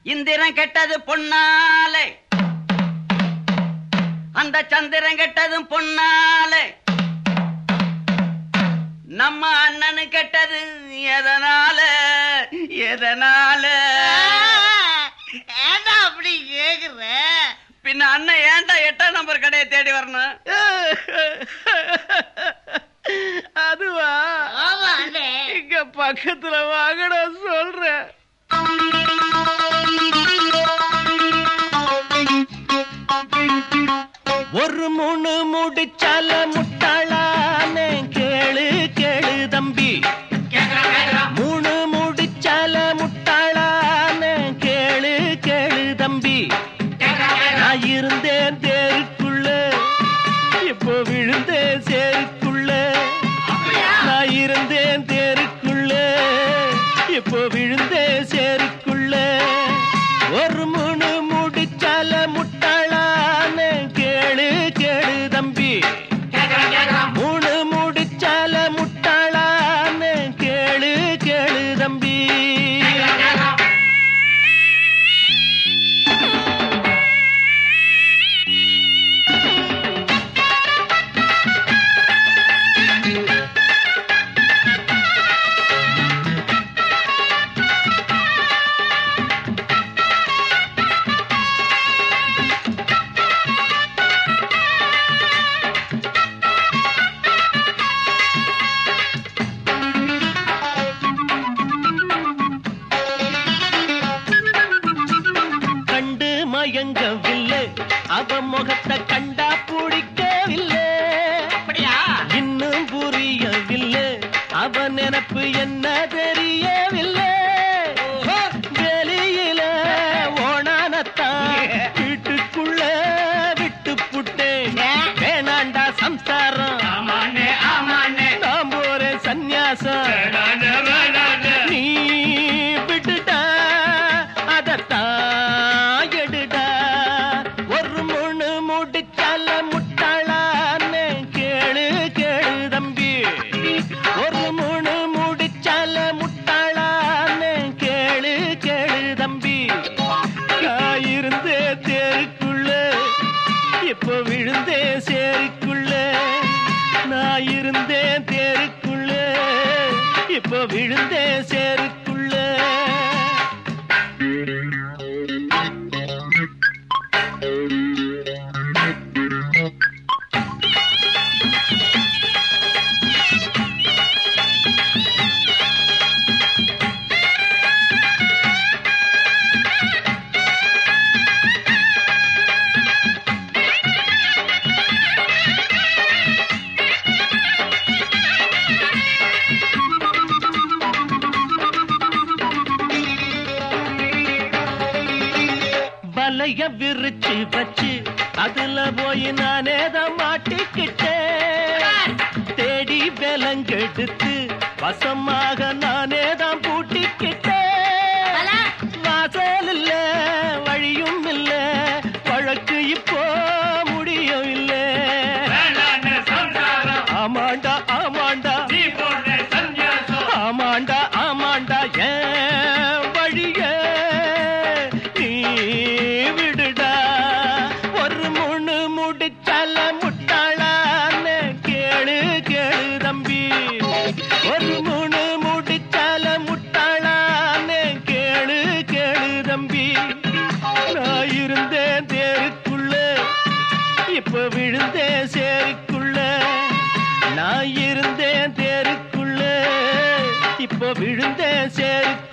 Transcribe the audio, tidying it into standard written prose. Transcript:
இந்திரன் கெட்டது பொன்னாலே, அந்த சந்திரன் கெட்டதும் பொன்னாலே, நம்ம அண்ணனு கெட்டது எதனால எதனால? ஏண்டா அப்படி கேக்குற? பின்ன அண்ணன் ஏன்டா 8ஆம் நம்பர் கடையை தேடி வரணும்? அதுவா? இங்க பக்கத்துல வாங்கடா சொல்றேன். ஒரு மூணு முடிச்சால முட்டாளான கேளு கேளு தம்பி, மூணு முடிச்சால முட்டாளான கேளு கேளு தம்பி. நான் இருந்தேன் தேருக்குள்ள, இப்போ விழுந்தேன் சேருக்குள்ள. நான் இருந்தேன் தேருக்குள்ள, இப்போ விழுந்தேன் சேருக்குள்ள. ஒரு மூணு முடிச்சால முட்டாளான கேளு கேளு தம்பி, மூணு முடிச்சால முட்டாளான கேளு கேளு தம்பி. மயங்கவில்லை, அவ முகத்தை கண்டா பிடிக்கவில்லை. இன்னும் புரியவில்லை, அவ நினைப்பு என்ன தெரியவில்லை. வெளியில ஓணானத்தான் வீட்டுக்குள்ள விட்டு புட்டேன். வேணாண்டா சம்சாரம், நான் போறேன் சந்நியாசம். நீ விட்டுட்டா அதத்தான் முட்டாளான கேளு கேளு தம்பி, ஒரு மூணு முடிச்சால முட்டாளான கேளு கேளு தம்பி. நான் இருந்தே தேருக்குள்ள, இப்போ விழுந்தே சேருக்குள்ள. நான் இருந்தேன் தேருக்குள்ள, இப்போ விழுந்தே சேருக்குள்ள. வலைய விரிச்சு வச்சு அதுல போய் நானேதான் மாட்டிக்கிட்டேன். தேடி விலங்கெடுத்து வசமாக நானேதான் பூட்டிக்கிட்டேன். வாசல் இல்ல வழியும் இல்ல, வழக்கு இப்போ முடியும் இல்ல. ஆமாண்டா ஆமாண்டா ஆமாண்டா ஆமாண்டா, ஏன் வழிய நீ விடுடா. ஒரு மூணு முடிச்சால முட்டாளான கேளு கேளு தம்பி, ஒரு மூணு முடிச்சால முட்டாளான கேளு கேளு தம்பி. நான் இருந்தேன் தேருக்குள்ள, இப்ப விழுந்தேன் சேருக்குள்ள. நான் இருந்தேன் தேருக்குள்ள, இப்போ விழுந்தேன் சேருக்குள்ள.